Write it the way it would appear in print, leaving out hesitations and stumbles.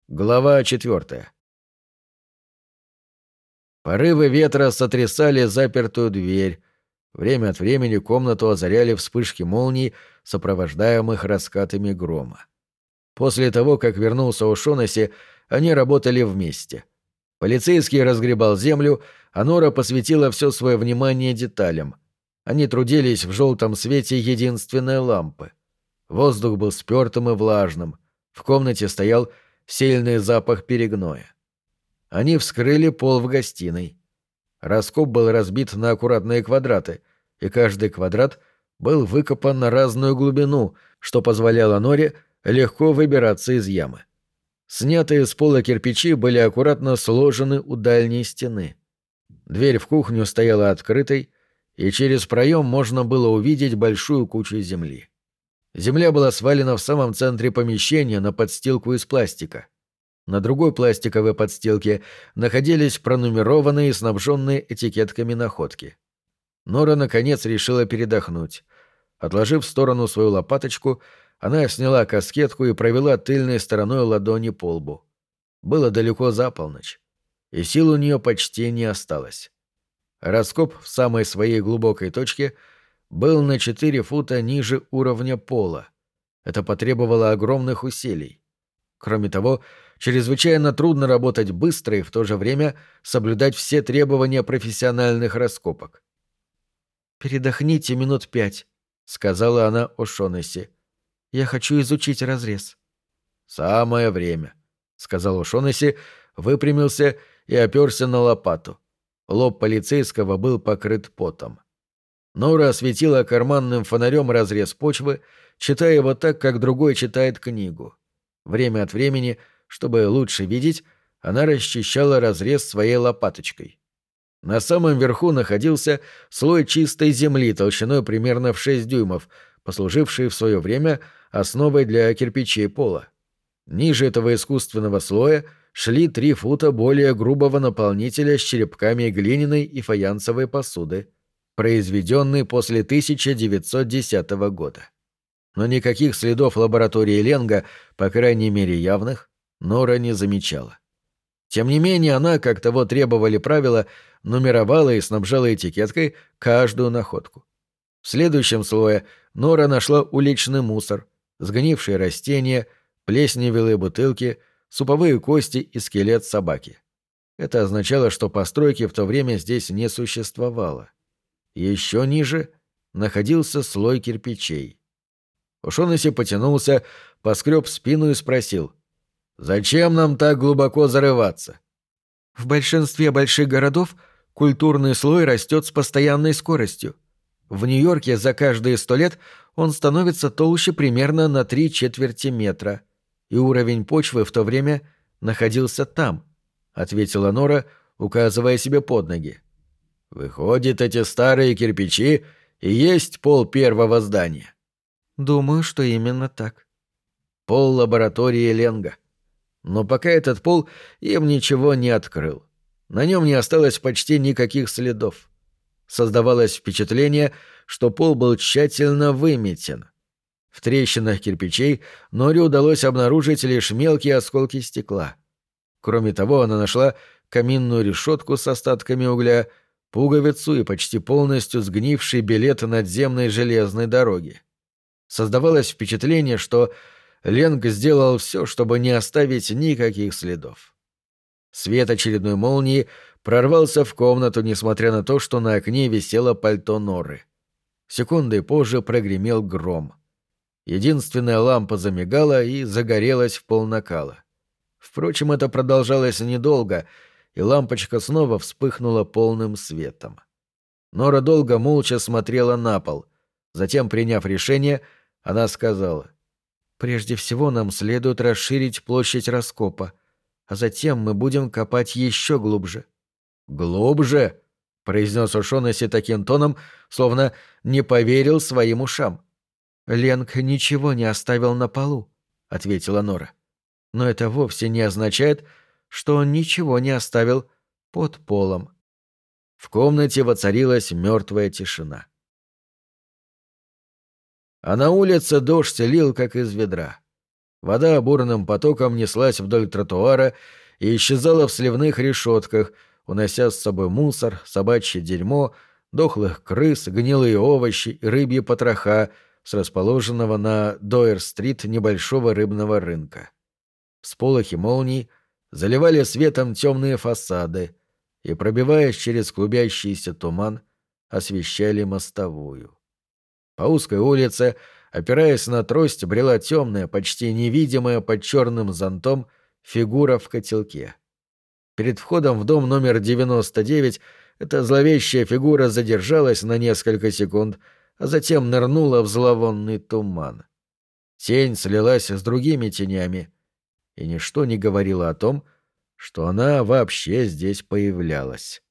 Глава 4. Порывы ветра сотрясали запертую дверь. Время от времени комнату озаряли вспышки молний, сопровождаемых раскатами грома. После того, как вернулся О'Шоннесси, они работали вместе. Полицейский разгребал землю, а Нора посвятила все свое внимание деталям. Они трудились в желтом свете единственной лампы. Воздух был спертым и влажным. В комнате стоял сильный запах перегноя. Они вскрыли пол в гостиной. Раскоп был разбит на аккуратные квадраты, и каждый квадрат был выкопан на разную глубину, что позволяло Норе легко выбираться из ямы. Снятые с пола кирпичи были аккуратно сложены у дальней стены. Дверь в кухню стояла открытой, и через проем можно было увидеть большую кучу земли. Земля была свалена в самом центре помещения на подстилку из пластика. На другой пластиковой подстилке находились пронумерованные и снабженные этикетками находки. Нора, наконец, решила передохнуть. Отложив в сторону свою лопаточку, она сняла каскетку и провела тыльной стороной ладони по лбу. Было далеко за полночь, и сил у нее почти не осталось. Раскоп в самой своей глубокой точке был на 4 фута ниже уровня пола. Это потребовало огромных усилий. Кроме того, чрезвычайно трудно работать быстро и в то же время соблюдать все требования профессиональных раскопок. «Передохните минут 5», — сказала она О'Шоннесси. «Я хочу изучить разрез». «Самое время», — сказал О'Шоннесси, выпрямился и оперся на лопату. Лоб полицейского был покрыт потом. Нора осветила карманным фонарем разрез почвы, читая его так, как другой читает книгу. Время от времени, чтобы лучше видеть, она расчищала разрез своей лопаточкой. На самом верху находился слой чистой земли толщиной примерно в 6 дюймов, послуживший в свое время основой для кирпичей пола. Ниже этого искусственного слоя шли 3 фута более грубого наполнителя с черепками глиняной и фаянсовой посуды, произведенный после 1910 года. Но никаких следов лаборатории Ленга, по крайней мере явных, Нора не замечала. Тем не менее, она, как того требовали правила, нумеровала и снабжала этикеткой каждую находку. В следующем слое Нора нашла уличный мусор, сгнившие растения, плесневелые бутылки, суповые кости и скелет собаки. Это означало, что постройки в то время здесь не существовало. Еще ниже находился слой кирпичей. О'Шоннесси потянулся, поскреб спину и спросил: «Зачем нам так глубоко зарываться?» «В большинстве больших городов культурный слой растет с постоянной скоростью. В Нью-Йорке за каждые 100 лет он становится толще примерно на 3/4 метра, и уровень почвы в то время находился там», — ответила Нора, указывая себе под ноги. «Выходит, эти старые кирпичи и есть пол первого здания?» «Думаю, что именно так». Пол лаборатории Ленга. Но пока этот пол им ничего не открыл. На нем не осталось почти никаких следов. Создавалось впечатление, что пол был тщательно выметен. В трещинах кирпичей Норе удалось обнаружить лишь мелкие осколки стекла. Кроме того, она нашла каминную решетку с остатками угля, пуговицу и почти полностью сгнивший билет надземной железной дороги. Создавалось впечатление, что Ленг сделал все, чтобы не оставить никаких следов. Свет очередной молнии прорвался в комнату, несмотря на то, что на окне висело пальто Норы. Секундой позже прогремел гром. Единственная лампа замигала и загорелась в полнакала. Впрочем, это продолжалось недолго, и лампочка снова вспыхнула полным светом. Нора долго молча смотрела на пол. Затем, приняв решение, она сказала: «Прежде всего нам следует расширить площадь раскопа, а затем мы будем копать еще глубже». «Глубже?» — произнес О'Шоннесси таким тоном, словно не поверил своим ушам. «Ленг ничего не оставил на полу», — ответила Нора. «Но это вовсе не означает, что он ничего не оставил под полом». В комнате воцарилась мертвая тишина. А на улице дождь лил, как из ведра. Вода бурным потоком неслась вдоль тротуара и исчезала в сливных решетках, унося с собой мусор, собачье дерьмо, дохлых крыс, гнилые овощи и рыбьи потроха с расположенного на Дойер-стрит небольшого рыбного рынка. Всполохи молний заливали светом темные фасады и, пробиваясь через клубящийся туман, освещали мостовую. По узкой улице, опираясь на трость, брела темная, почти невидимая под черным зонтом фигура в котелке. Перед входом в дом номер 99 эта зловещая фигура задержалась на несколько секунд, а затем нырнула в зловонный туман. Тень слилась с другими тенями, и ничто не говорило о том, что она вообще здесь появлялась.